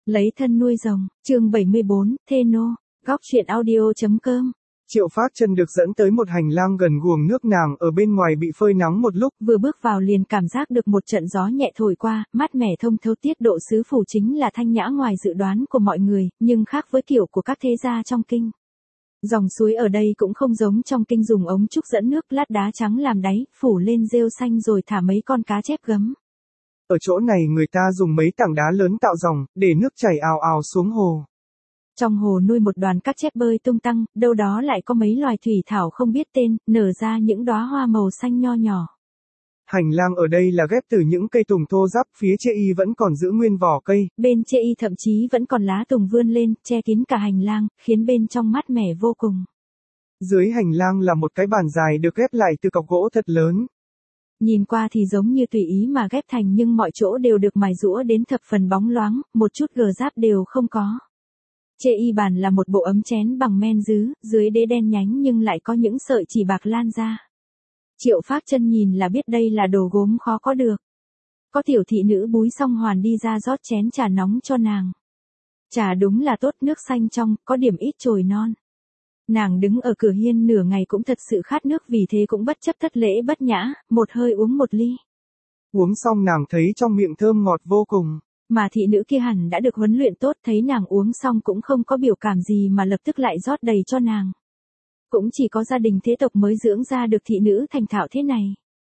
Lấy thân nuôi rồng, chương 74, Thê Nô, góc truyện audio.com. Triệu Phác Chân được dẫn tới một hành lang gần guồng nước, nàng ở bên ngoài bị phơi nắng một lúc, Vừa bước vào liền cảm giác được một trận gió nhẹ thổi qua, mát mẻ thông thấu, tiết độ sứ phủ chính là thanh nhã ngoài dự đoán của mọi người, nhưng khác với kiểu của các thế gia trong kinh. Dòng suối ở đây cũng không giống trong kinh dùng ống trúc dẫn nước, lát đá trắng làm đáy, phủ lên rêu xanh rồi thả mấy con cá chép gấm. Ở chỗ này người ta dùng mấy tảng đá lớn tạo dòng, để nước chảy ào ào xuống hồ. Trong hồ nuôi một đoàn các chép bơi tung tăng, đâu đó lại có mấy loài thủy thảo không biết tên, nở ra những đóa hoa màu xanh nho nhỏ. Hành lang ở đây là ghép từ những cây tùng thô ráp, phía chê y vẫn còn giữ nguyên vỏ cây. Bên chê y thậm chí vẫn còn lá tùng vươn lên, che kín cả hành lang, khiến bên trong mát mẻ vô cùng. Dưới hành lang là một cái bàn dài được ghép lại từ cọc gỗ thật lớn. Nhìn qua thì giống như tùy ý mà ghép thành, nhưng mọi chỗ đều được mài rũa đến thập phần bóng loáng, một chút gờ giáp đều không có. Chê y bàn là một bộ ấm chén bằng men dứ, dưới đế đen nhánh nhưng lại có những sợi chỉ bạc lan ra. Triệu Phác Chân nhìn là biết đây là đồ gốm khó có được. Có tiểu thị nữ búi xong hoàn đi ra rót chén trà nóng cho nàng. Trà đúng là tốt, nước xanh trong, có điểm ít chồi non. Nàng đứng ở cửa hiên nửa ngày cũng thật sự khát nước, vì thế cũng bất chấp thất lễ bất nhã, một hơi uống một ly. Uống xong nàng thấy trong miệng thơm ngọt vô cùng. Mà thị nữ kia hẳn đã được huấn luyện tốt, thấy nàng uống xong cũng không có biểu cảm gì mà lập tức lại rót đầy cho nàng. Cũng chỉ có gia đình thế tộc mới dưỡng ra được thị nữ thành thạo thế này.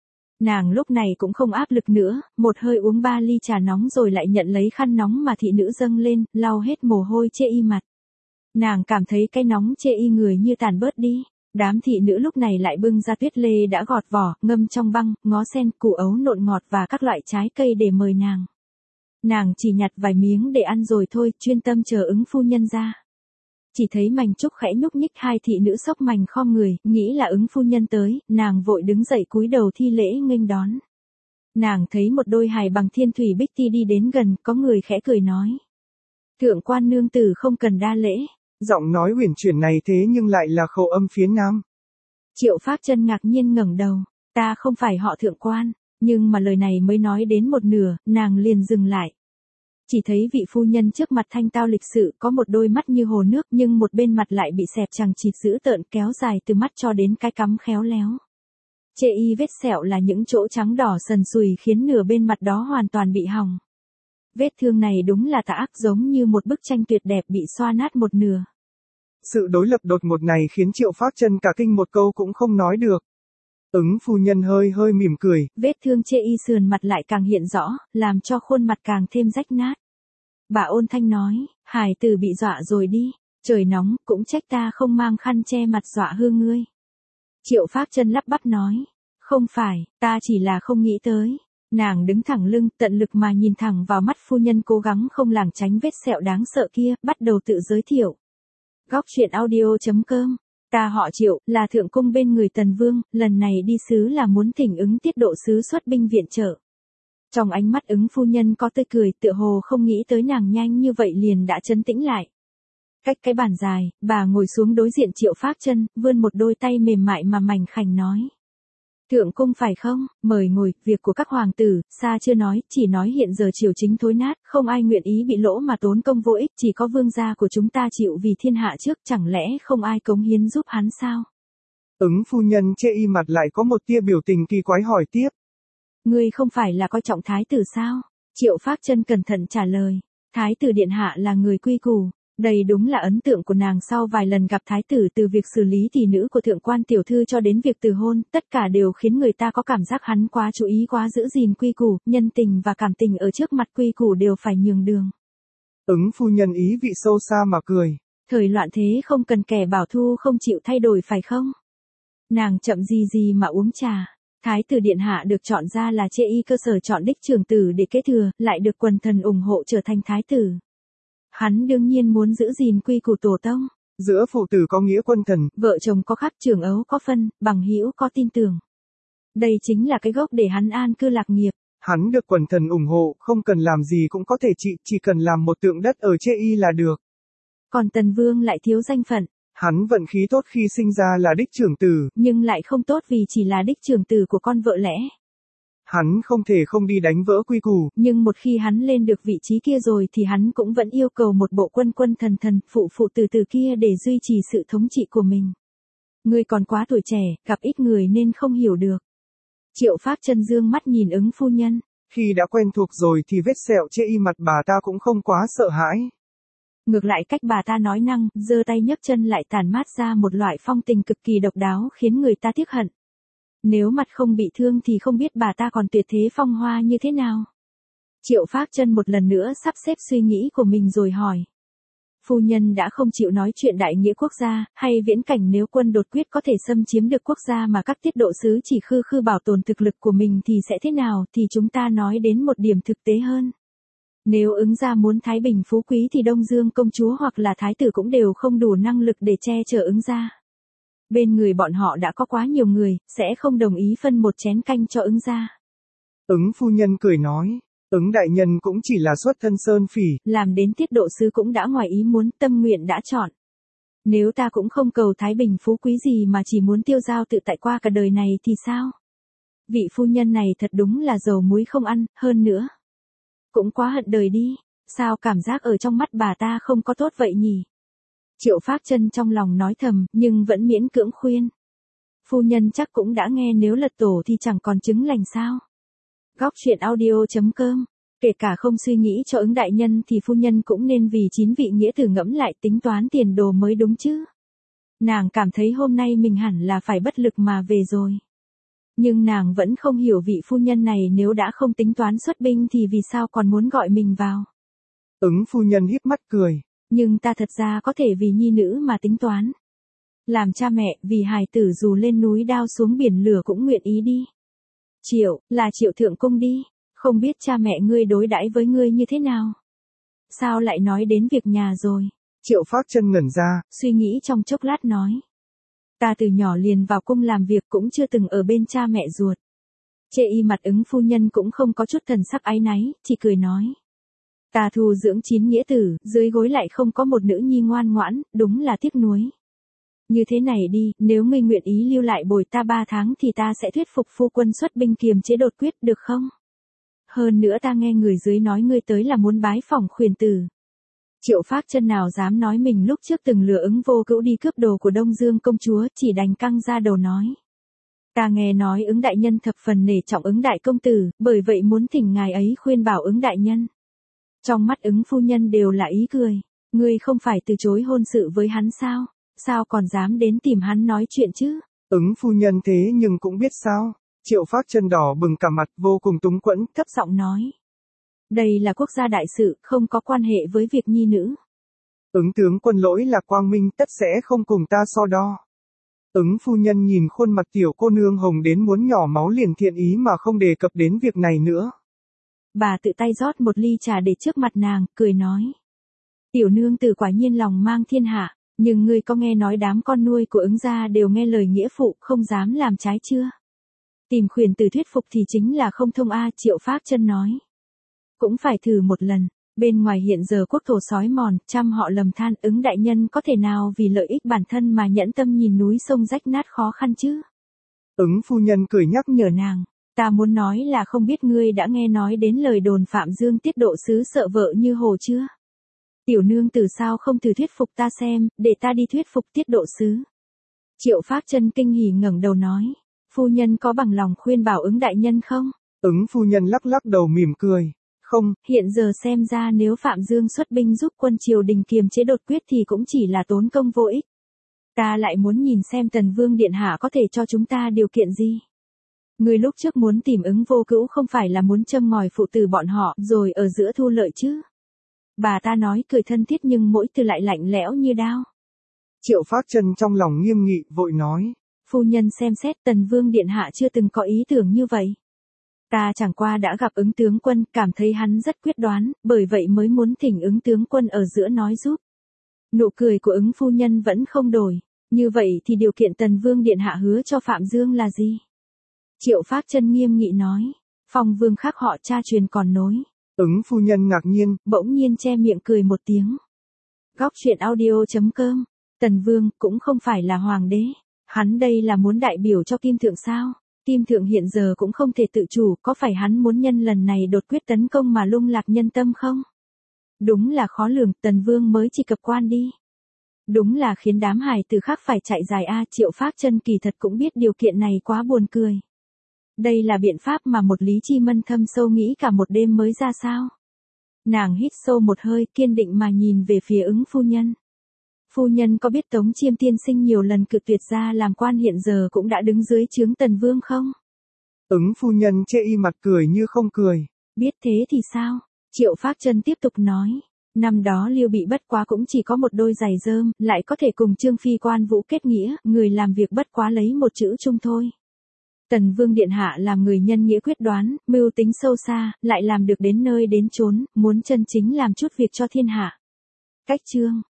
Nàng lúc này cũng không áp lực nữa, một hơi uống 3 ly trà nóng rồi lại nhận lấy khăn nóng mà thị nữ dâng lên, lau hết mồ hôi chê y mặt. Nàng cảm thấy cái nóng chê y người như tàn bớt đi. Đám thị nữ lúc này lại bưng ra tuyết lê đã gọt vỏ, ngâm trong băng, ngó sen, củ ấu nộn ngọt và các loại trái cây để mời nàng. Nàng chỉ nhặt vài miếng để ăn rồi thôi, chuyên tâm chờ ứng phu nhân ra. Chỉ thấy Mành Trúc khẽ nhúc nhích, hai thị nữ xốc mành khom người, nghĩ là ứng phu nhân tới, nàng vội đứng dậy cúi đầu thi lễ nghênh đón. Nàng thấy một đôi hài bằng thiên thủy bích ti đi đến gần, có người khẽ cười nói: "Thượng quan nương tử không cần đa lễ." Giọng nói uyển chuyển này thế nhưng lại là khẩu âm phía nam. Triệu Phác Chân ngạc nhiên ngẩng đầu, "Ta không phải họ Thượng quan." Nhưng mà lời này mới nói đến một nửa, nàng liền dừng lại. Chỉ thấy vị phu nhân trước mặt thanh tao lịch sự, có một đôi mắt như hồ nước, nhưng một bên mặt lại bị xẹp chằng chịt dữ tợn, kéo dài từ mắt cho đến cái cắm khéo léo. Chê y vết sẹo là những chỗ trắng đỏ sần sùi khiến nửa bên mặt đó hoàn toàn bị hỏng. Vết thương này đúng là tà ác, giống như một bức tranh tuyệt đẹp bị xoa nát một nửa. Sự đối lập đột ngột này khiến Triệu Phác Chân cả kinh, một câu cũng không nói được. Ứng phu nhân hơi hơi mỉm cười. Vết thương chê y sườn mặt lại càng hiện rõ, làm cho khuôn mặt càng thêm rách nát. Bà ôn thanh nói: "Hải tử bị dọa rồi đi, trời nóng, cũng trách ta không mang khăn che mặt dọa hư ngươi." Triệu Phác Chân lắp bắp nói: "Không phải, ta chỉ là không nghĩ tới." Nàng đứng thẳng lưng, tận lực mà nhìn thẳng vào mắt phu nhân, cố gắng không lảng tránh vết sẹo đáng sợ kia, bắt đầu tự giới thiệu. Góc truyện audio.com. "Ta họ Triệu, là thượng cung bên người Tần Vương, lần này đi sứ là muốn thỉnh ứng tiết độ sứ xuất binh viện trợ." Trong ánh mắt ứng phu nhân có tươi cười, tựa hồ không nghĩ tới nàng nhanh như vậy liền đã trấn tĩnh lại. Cách cái bàn dài, bà ngồi xuống đối diện Triệu Phác Chân, vươn một đôi tay mềm mại mà mảnh khảnh nói: "Thượng cung phải không, mời ngồi, việc của các hoàng tử, xa chưa nói, chỉ nói hiện giờ triều chính thối nát, không ai nguyện ý bị lỗ mà tốn công vô ích, chỉ có vương gia của chúng ta chịu vì thiên hạ trước, chẳng lẽ không ai cống hiến giúp hắn sao?" Ứng phu nhân chê y mặt lại có một tia biểu tình kỳ quái hỏi tiếp: "Ngươi không phải là coi trọng thái tử sao?" Triệu Phác Chân cẩn thận trả lời: "Thái tử điện hạ là người quy củ." Đây đúng là ấn tượng của nàng sau vài lần gặp thái tử, từ việc xử lý thị nữ của thượng quan tiểu thư cho đến việc từ hôn, tất cả đều khiến người ta có cảm giác hắn quá chú ý, quá giữ gìn quy củ, nhân tình và cảm tình ở trước mặt quy củ đều phải nhường đường. Ứng phu nhân ý vị sâu xa mà cười: "Thời loạn thế không cần kẻ bảo thu không chịu thay đổi phải không?" Nàng chậm gì gì mà uống trà. Thái tử điện hạ được chọn ra là chê y cơ sở chọn đích trưởng tử để kế thừa, lại được quần thần ủng hộ trở thành thái tử. Hắn đương nhiên muốn giữ gìn quy củ tổ tông. Giữa phụ tử có nghĩa quân thần, vợ chồng có khắc, trưởng ấu có phân, bằng hữu có tin tưởng. Đây chính là cái gốc để hắn an cư lạc nghiệp. Hắn được quần thần ủng hộ, không cần làm gì cũng có thể chỉ cần làm một tượng đất ở chê y là được. Còn Tần Vương lại thiếu danh phận. Hắn vận khí tốt khi sinh ra là đích trưởng tử, nhưng lại không tốt vì chỉ là đích trưởng tử của con vợ lẽ. Hắn không thể không đi đánh vỡ quy củ. Nhưng một khi hắn lên được vị trí kia rồi thì hắn cũng vẫn yêu cầu một bộ quân quân thần thần, phụ phụ từ từ kia để duy trì sự thống trị của mình. Ngươi còn quá tuổi trẻ, gặp ít người nên không hiểu được. Triệu Phác Chân dương mắt nhìn Ứng phu nhân. Khi đã quen thuộc rồi thì vết sẹo trên y mặt bà ta cũng không quá sợ hãi. Ngược lại cách bà ta nói năng, giơ tay nhấc chân lại tản mát ra một loại phong tình cực kỳ độc đáo khiến người ta tiếc hận. Nếu mặt không bị thương thì không biết bà ta còn tuyệt thế phong hoa như thế nào. Triệu Phác Chân một lần nữa sắp xếp suy nghĩ của mình rồi hỏi. Phu nhân đã không chịu nói chuyện đại nghĩa quốc gia, hay viễn cảnh nếu quân đột quyết có thể xâm chiếm được quốc gia mà các tiết độ sứ chỉ khư khư bảo tồn thực lực của mình thì sẽ thế nào, thì chúng ta nói đến một điểm thực tế hơn. Nếu Ứng gia muốn thái bình phú quý thì Đông Dương công chúa hoặc là thái tử cũng đều không đủ năng lực để che chở Ứng gia. Bên người bọn họ đã có quá nhiều người, sẽ không đồng ý phân một chén canh cho Ứng gia. Ứng phu nhân cười nói, Ứng đại nhân cũng chỉ là xuất thân sơn phỉ. Làm đến tiết độ sứ cũng đã ngoài ý muốn, tâm nguyện đã chọn. Nếu ta cũng không cầu thái bình phú quý gì mà chỉ muốn tiêu dao tự tại qua cả đời này thì sao? Vị phu nhân này thật đúng là dầu muối không ăn, hơn nữa. Cũng quá hận đời đi, sao cảm giác ở trong mắt bà ta không có tốt vậy nhỉ? Triệu Phác Chân trong lòng nói thầm, nhưng vẫn miễn cưỡng khuyên. Phu nhân chắc cũng đã nghe nếu lật tổ thì chẳng còn trứng lành sao? Góc truyện audio.com. Kể cả không suy nghĩ cho Ứng đại nhân thì phu nhân cũng nên vì 9 vị nghĩa tử ngẫm lại tính toán tiền đồ mới đúng chứ. Nàng cảm thấy hôm nay mình hẳn là phải bất lực mà về rồi. Nhưng nàng vẫn không hiểu vị phu nhân này nếu đã không tính toán xuất binh thì vì sao còn muốn gọi mình vào. Ứng phu nhân híp mắt cười. Nhưng ta thật ra có thể vì nhi nữ mà tính toán. Làm cha mẹ, vì hài tử dù lên núi đao xuống biển lửa cũng nguyện ý đi. Triệu, là Triệu thượng cung đi, không biết cha mẹ ngươi đối đãi với ngươi như thế nào? Sao lại nói đến việc nhà rồi? Triệu Phác Chân ngẩn ra, suy nghĩ trong chốc lát nói. Ta từ nhỏ liền vào cung làm việc cũng chưa từng ở bên cha mẹ ruột. Chê y mặt Ứng phu nhân cũng không có chút thần sắc áy náy, chỉ cười nói. Ta thu dưỡng 9 nghĩa tử, dưới gối lại không có một nữ nhi ngoan ngoãn, đúng là tiếc nuối. Như thế này đi, nếu ngươi nguyện ý lưu lại bồi ta 3 tháng thì ta sẽ thuyết phục phu quân xuất binh kiềm chế đột quyết được không? Hơn nữa ta nghe người dưới nói ngươi tới là muốn bái phỏng khuyển tử. Triệu Phác Chân nào dám nói mình lúc trước từng lừa Ứng Vô Cữu đi cướp đồ của Đông Dương công chúa, chỉ đành căng ra đầu nói. Ta nghe nói Ứng đại nhân thập phần nể trọng Ứng đại công tử, bởi vậy muốn thỉnh ngài ấy khuyên bảo Ứng đại nhân. Trong mắt Ứng phu nhân đều là ý cười. Ngươi không phải từ chối hôn sự với hắn sao? Sao còn dám đến tìm hắn nói chuyện chứ? Ứng phu nhân thế nhưng cũng biết sao? Triệu Phác Chân đỏ bừng cả mặt, vô cùng túng quẫn, thấp giọng nói. Đây là quốc gia đại sự, không có quan hệ với việc nhi nữ. Ứng tướng quân lỗi lạc quang minh, tất sẽ không cùng ta so đo. Ứng phu nhân nhìn khuôn mặt tiểu cô nương hồng đến muốn nhỏ máu liền thiện ý mà không đề cập đến việc này nữa. Bà tự tay rót một ly trà để trước mặt nàng, cười nói. Tiểu nương tử quả nhiên lòng mang thiên hạ, nhưng ngươi có nghe nói đám con nuôi của Ứng gia đều nghe lời nghĩa phụ, không dám làm trái chưa? Tìm khuyển tử thuyết phục thì chính là không thông a. Triệu Phác Chân nói. Cũng phải thử một lần, bên ngoài hiện giờ quốc thổ sói mòn, trăm họ lầm than, Ứng đại nhân có thể nào vì lợi ích bản thân mà nhẫn tâm nhìn núi sông rách nát khó khăn chứ? Ứng phu nhân cười nhắc nhở nàng, ta muốn nói là không biết ngươi đã nghe nói đến lời đồn Phạm Dương tiết độ sứ sợ vợ như hồ chưa? Tiểu nương từ sao không thử thuyết phục ta xem, để ta đi thuyết phục tiết độ sứ. Triệu Phác Chân kinh hỉ ngẩng đầu nói, phu nhân có bằng lòng khuyên bảo Ứng đại nhân không? Ứng phu nhân lắc lắc đầu mỉm cười. Không, hiện giờ xem ra nếu Phạm Dương xuất binh giúp quân triều đình kiềm chế đột quyết thì cũng chỉ là tốn công vô ích. Ta lại muốn nhìn xem Tần Vương điện hạ có thể cho chúng ta điều kiện gì. Người lúc trước muốn tìm Ứng Vô Cữu không phải là muốn châm ngòi phụ tử bọn họ rồi ở giữa thu lợi chứ? Bà ta nói cười thân thiết nhưng mỗi từ lại lạnh lẽo như đao. Triệu Phác Chân trong lòng nghiêm nghị vội nói. Phu nhân xem xét Tần Vương điện hạ chưa từng có ý tưởng như vậy. Ta chẳng qua đã gặp Ứng tướng quân, cảm thấy hắn rất quyết đoán, bởi vậy mới muốn thỉnh Ứng tướng quân ở giữa nói giúp. Nụ cười của Ứng phu nhân vẫn không đổi. Như vậy thì điều kiện Tần Vương điện hạ hứa cho Phạm Dương là gì? Triệu Phác Chân nghiêm nghị nói. Phong vương khác họ cha truyền còn nối. Ứng phu nhân ngạc nhiên, bỗng nhiên che miệng cười một tiếng. Góc truyện audio.com. Tần Vương cũng không phải là hoàng đế. Hắn đây là muốn đại biểu cho Kim Thượng sao? tim thượng hiện giờ cũng không thể tự chủ, có phải hắn muốn nhân lần này đột quyết tấn công mà lung lạc nhân tâm không? Đúng là khó lường, Tần Vương mới chỉ cập quan đi. Đúng là khiến đám hài tử khác phải chạy dài a. Triệu Phác Chân kỳ thật cũng biết điều kiện này quá buồn cười. Đây là biện pháp mà một Lý Chi Mân thâm sâu nghĩ cả một đêm mới ra sao. Nàng hít sâu một hơi, kiên định mà nhìn về phía Ứng phu nhân. Phu nhân có biết Tống Chiêm tiên sinh nhiều lần cự tuyệt ra làm quan hiện giờ cũng đã đứng dưới trướng Tần Vương không? Ứng phu nhân chê y mặt cười như không cười. Biết thế thì sao? Triệu Phác Chân tiếp tục nói. Năm đó Liêu Bị bất quá cũng chỉ có một đôi giày rơm, lại có thể cùng Trương Phi Quan Vũ kết nghĩa, người làm việc bất quá lấy một chữ chung thôi. Tần Vương điện hạ làm người nhân nghĩa quyết đoán, mưu tính sâu xa, lại làm được đến nơi đến chốn, muốn chân chính làm chút việc cho thiên hạ. Cách Trương